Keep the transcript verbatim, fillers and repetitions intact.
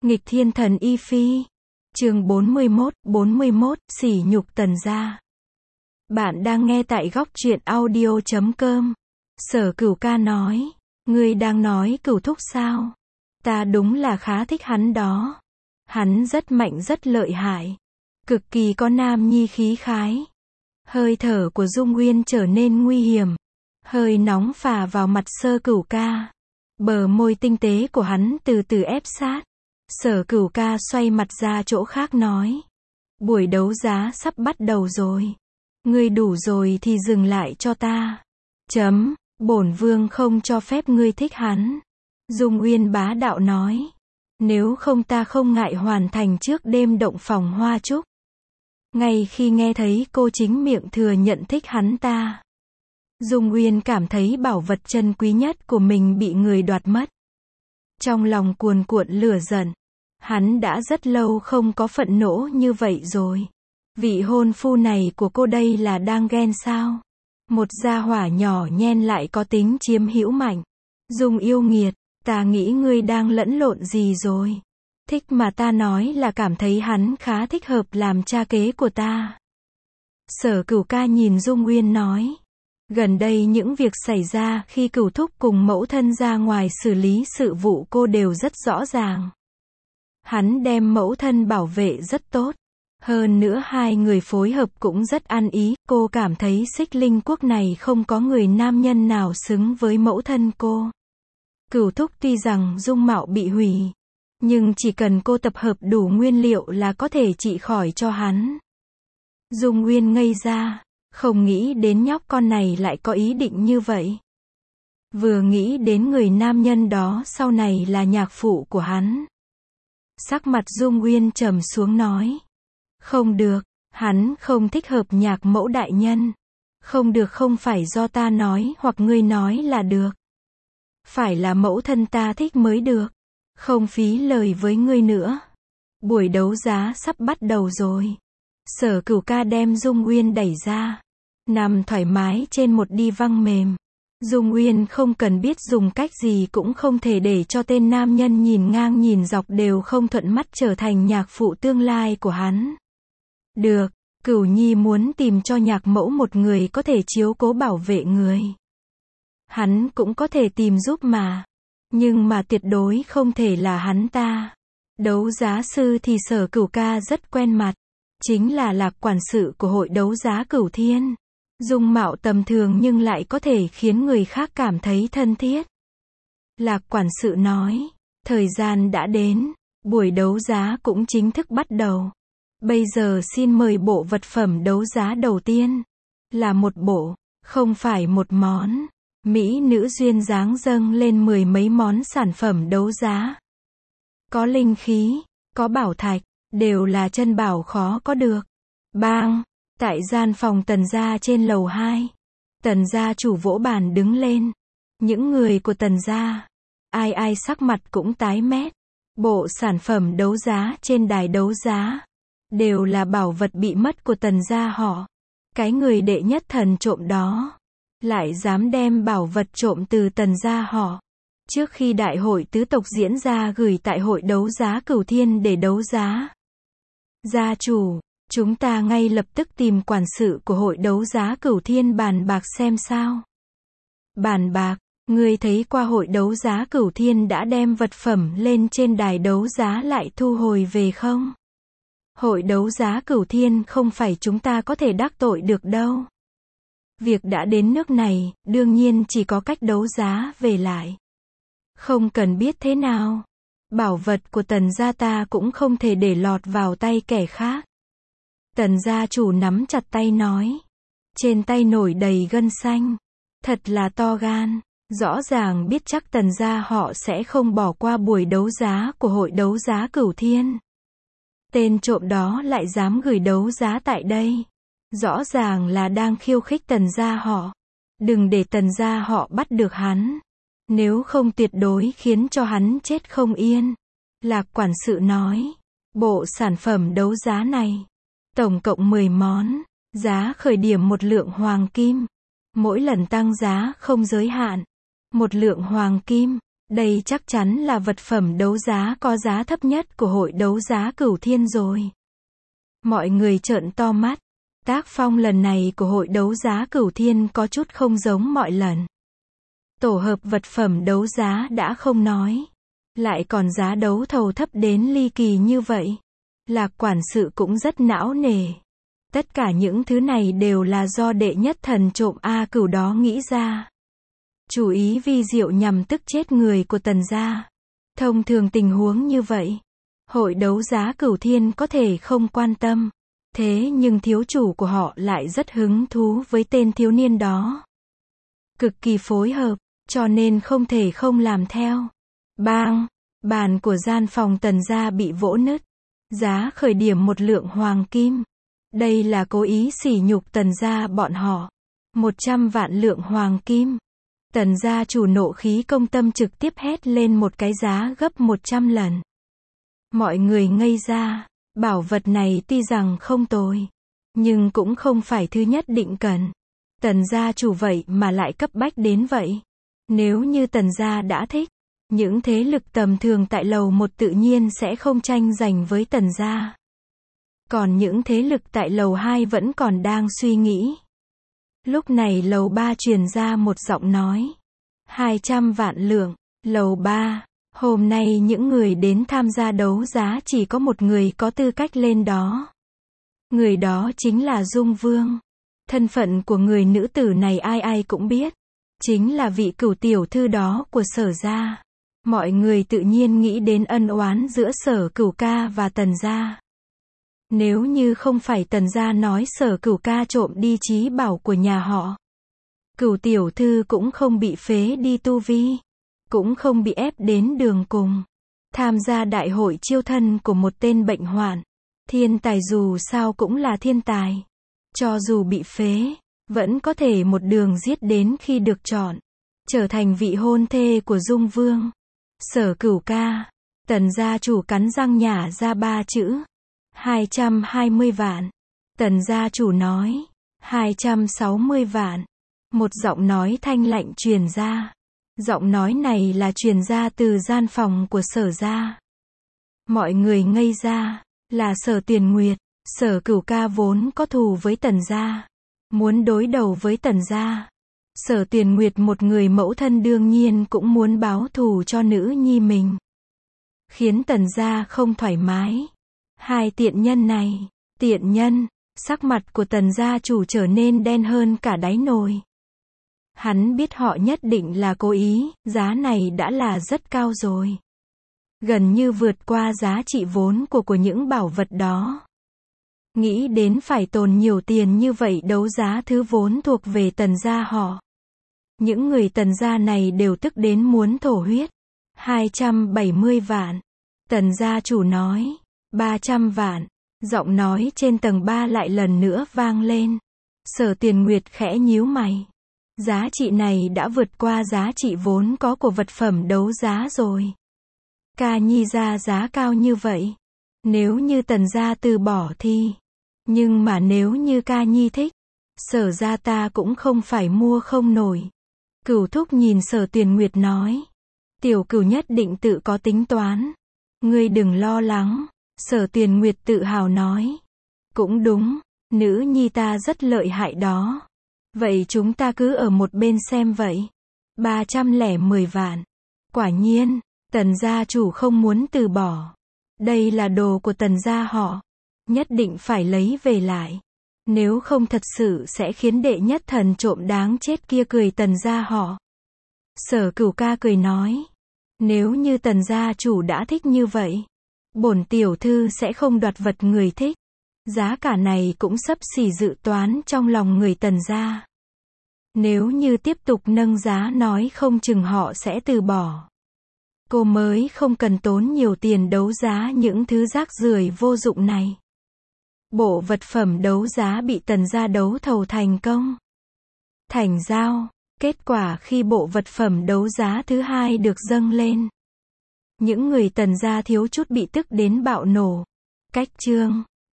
Nghịch thiên thần y phi. Chương bốn mươi mốt, bốn mươi mốt, sỉ nhục Tần gia. Bạn đang nghe tại góc truyện audio chấm com. Sở Cửu ca nói, ngươi đang nói Cửu thúc sao? Ta đúng là khá thích hắn đó. Hắn rất mạnh rất lợi hại. Cực kỳ có nam nhi khí khái. Hơi thở của Dung Uyên trở nên nguy hiểm. Hơi nóng phả vào mặt Sở Cửu ca. Bờ môi tinh tế của hắn từ từ ép sát. Sở Cửu ca xoay mặt ra chỗ khác nói. Buổi đấu giá sắp bắt đầu rồi. Ngươi đủ rồi thì dừng lại cho ta. Chấm, bổn vương không cho phép ngươi thích hắn. Dung Uyên bá đạo nói. Nếu không ta không ngại hoàn thành trước đêm động phòng hoa trúc. Ngay khi nghe thấy cô chính miệng thừa nhận thích hắn ta. Dung Uyên cảm thấy bảo vật chân quý nhất của mình bị người đoạt mất. Trong lòng cuồn cuộn lửa giận. Hắn đã rất lâu không có phẫn nộ như vậy rồi. Vị hôn phu này của cô đây là đang ghen sao? Một gia hỏa nhỏ nhen lại có tính chiếm hữu mạnh. Dung yêu nghiệt, ta nghĩ ngươi đang lẫn lộn gì rồi? Thích mà ta nói là cảm thấy hắn khá thích hợp làm cha kế của ta. Sở Cửu ca nhìn Dung Uyên nói. Gần đây những việc xảy ra khi Cửu thúc cùng mẫu thân ra ngoài xử lý sự vụ cô đều rất rõ ràng. Hắn đem mẫu thân bảo vệ rất tốt. Hơn nữa hai người phối hợp cũng rất ăn ý. Cô cảm thấy Xích Linh quốc này không có người nam nhân nào xứng với mẫu thân cô. Cửu thúc tuy rằng dung mạo bị hủy, nhưng chỉ cần cô tập hợp đủ nguyên liệu là có thể trị khỏi cho hắn. Dung Uyên ngây ra, không nghĩ đến nhóc con này lại có ý định như vậy. Vừa nghĩ đến người nam nhân đó sau này là nhạc phụ của hắn. Sắc mặt Dung Uyên trầm xuống nói. Không được, hắn không thích hợp nhạc mẫu đại nhân. Không được không phải do ta nói hoặc ngươi nói là được. Phải là mẫu thân ta thích mới được. Không phí lời với ngươi nữa. Buổi đấu giá sắp bắt đầu rồi. Sở Cửu ca đem Dung Uyên đẩy ra. Nằm thoải mái trên một đi văng mềm. Dung Uyên không cần biết dùng cách gì cũng không thể để cho tên nam nhân nhìn ngang nhìn dọc đều không thuận mắt trở thành nhạc phụ tương lai của hắn. Được, Cửu nhi muốn tìm cho nhạc mẫu một người có thể chiếu cố bảo vệ người. Hắn cũng có thể tìm giúp mà. Nhưng mà tuyệt đối không thể là hắn ta. Đấu giá sư thì Sở Cửu ca rất quen mặt. Chính là Lạc quản sự của hội đấu giá Cửu Thiên. Dung mạo tầm thường nhưng lại có thể khiến người khác cảm thấy thân thiết. Lạc quản sự nói, thời gian đã đến, buổi đấu giá cũng chính thức bắt đầu. Bây giờ xin mời bộ vật phẩm đấu giá đầu tiên. Là một bộ, không phải một món. Mỹ nữ duyên dáng dâng lên mười mấy món sản phẩm đấu giá. Có linh khí, có bảo thạch, đều là chân bảo khó có được. Bang! Tại gian phòng Tần gia trên lầu hai. Tần gia chủ vỗ bàn đứng lên. Những người của Tần gia, ai ai sắc mặt cũng tái mét. Bộ sản phẩm đấu giá trên đài đấu giá đều là bảo vật bị mất của Tần gia họ. Cái người đệ nhất thần trộm đó lại dám đem bảo vật trộm từ Tần gia họ. Trước khi đại hội tứ tộc diễn ra gửi tại hội đấu giá Cửu Thiên để đấu giá. Gia chủ, chúng ta ngay lập tức tìm quản sự của hội đấu giá Cửu Thiên bàn bạc xem sao. Bàn bạc, ngươi thấy qua hội đấu giá Cửu Thiên đã đem vật phẩm lên trên đài đấu giá lại thu hồi về không? Hội đấu giá Cửu Thiên không phải chúng ta có thể đắc tội được đâu. Việc đã đến nước này, đương nhiên chỉ có cách đấu giá về lại. Không cần biết thế nào. Bảo vật của Tần gia ta cũng không thể để lọt vào tay kẻ khác. Tần gia chủ nắm chặt tay nói. Trên tay nổi đầy gân xanh. Thật là to gan. Rõ ràng biết chắc Tần gia họ sẽ không bỏ qua buổi đấu giá của hội đấu giá Cửu Thiên. Tên trộm đó lại dám gửi đấu giá tại đây. Rõ ràng là đang khiêu khích Tần gia họ. Đừng để Tần gia họ bắt được hắn. Nếu không tuyệt đối khiến cho hắn chết không yên. Lạc quản sự nói. Bộ sản phẩm đấu giá này. Tổng cộng mười món. Giá khởi điểm một lượng hoàng kim. Mỗi lần tăng giá không giới hạn. Một lượng hoàng kim. Đây chắc chắn là vật phẩm đấu giá có giá thấp nhất của hội đấu giá Cửu Thiên rồi. Mọi người trợn to mắt. Tác phong lần này của hội đấu giá Cửu Thiên có chút không giống mọi lần. Tổ hợp vật phẩm đấu giá đã không nói. Lại còn giá đấu thầu thấp đến ly kỳ như vậy. Lạc quản sự cũng rất não nề. Tất cả những thứ này đều là do đệ nhất thần trộm A Cửu đó nghĩ ra. Chủ ý vi diệu nhằm tức chết người của Tần gia. Thông thường tình huống như vậy, hội đấu giá Cửu Thiên có thể không quan tâm. Thế nhưng thiếu chủ của họ lại rất hứng thú với tên thiếu niên đó. Cực kỳ phối hợp, cho nên không thể không làm theo. Bang! Bàn của gian phòng Tần gia bị vỗ nứt. Giá khởi điểm một lượng hoàng kim. Đây là cố ý sỉ nhục Tần gia bọn họ. Một trăm vạn lượng hoàng kim. Tần gia chủ nộ khí công tâm trực tiếp hét lên một cái giá gấp một trăm lần. Mọi người ngây ra. Bảo vật này tuy rằng không tồi, nhưng cũng không phải thứ nhất định cần. Tần gia chủ vậy mà lại cấp bách đến vậy. Nếu như Tần gia đã thích, những thế lực tầm thường tại lầu một tự nhiên sẽ không tranh giành với Tần gia. Còn những thế lực tại lầu hai vẫn còn đang suy nghĩ. Lúc này lầu ba truyền ra một giọng nói. hai trăm vạn lượng. Lầu ba. Hôm nay những người đến tham gia đấu giá chỉ có một người có tư cách lên đó. Người đó chính là Dung Vương. Thân phận của người nữ tử này ai ai cũng biết. Chính là vị cửu tiểu thư đó của Sở gia. Mọi người tự nhiên nghĩ đến ân oán giữa Sở Cửu ca và Tần gia. Nếu như không phải Tần gia nói Sở Cửu ca trộm đi trí bảo của nhà họ, Cửu tiểu thư cũng không bị phế đi tu vi, cũng không bị ép đến đường cùng. Tham gia đại hội chiêu thân của một tên bệnh hoạn. Thiên tài dù sao cũng là thiên tài. Cho dù bị phế, vẫn có thể một đường giết đến khi được chọn. Trở thành vị hôn thê của Dung Vương. Sở Cửu ca. Tần gia chủ cắn răng nhả ra ba chữ. hai trăm hai mươi vạn. Tần gia chủ nói. hai trăm sáu mươi vạn. Một giọng nói thanh lạnh truyền ra. Giọng nói này là truyền ra từ gian phòng của Sở gia. Mọi người ngây ra. Là Sở Tiền Nguyệt. Sở Cửu ca vốn có thù với Tần gia. Muốn đối đầu với Tần gia. Sở Tiền Nguyệt một người mẫu thân đương nhiên cũng muốn báo thù cho nữ nhi mình. Khiến Tần gia không thoải mái. Hai tiện nhân này. Tiện nhân. Sắc mặt của Tần gia chủ trở nên đen hơn cả đáy nồi. Hắn biết họ nhất định là cố ý, giá này đã là rất cao rồi. Gần như vượt qua giá trị vốn của của những bảo vật đó. Nghĩ đến phải tồn nhiều tiền như vậy đấu giá thứ vốn thuộc về Tần gia họ. Những người Tần gia này đều tức đến muốn thổ huyết. hai trăm bảy mươi vạn. Tần gia chủ nói. ba trăm vạn. Giọng nói trên tầng ba lại lần nữa vang lên. Sở Tiền Nguyệt khẽ nhíu mày. Giá trị này đã vượt qua giá trị vốn có của vật phẩm đấu giá rồi. Ca nhi ra giá cao như vậy. Nếu như Tần gia từ bỏ thì. Nhưng mà nếu như ca nhi thích. Sở gia ta cũng không phải mua không nổi. Cửu thúc nhìn Sở Tiền Nguyệt nói. Tiểu cửu nhất định tự có tính toán. Ngươi đừng lo lắng. Sở Tiền Nguyệt tự hào nói. Cũng đúng. Nữ nhi ta rất lợi hại đó. Vậy chúng ta cứ ở một bên xem vậy. ba trăm lẻ mười vạn. Quả nhiên, Tần gia chủ không muốn từ bỏ. Đây là đồ của Tần gia họ. Nhất định phải lấy về lại. Nếu không thật sự sẽ khiến đệ nhất thần trộm đáng chết kia cười Tần gia họ. Sở Cửu ca cười nói. Nếu như Tần gia chủ đã thích như vậy, bổn tiểu thư sẽ không đoạt vật người thích. Giá cả này cũng xấp xỉ dự toán trong lòng người Tần gia. Nếu như tiếp tục nâng giá nói không chừng họ sẽ từ bỏ. Cô mới không cần tốn nhiều tiền đấu giá những thứ rác rưởi vô dụng này. Bộ vật phẩm đấu giá bị Tần gia đấu thầu thành công. Thành giao. Kết quả khi bộ vật phẩm đấu giá thứ hai được dâng lên. Những người Tần gia thiếu chút bị tức đến bạo nổ. Cách chương.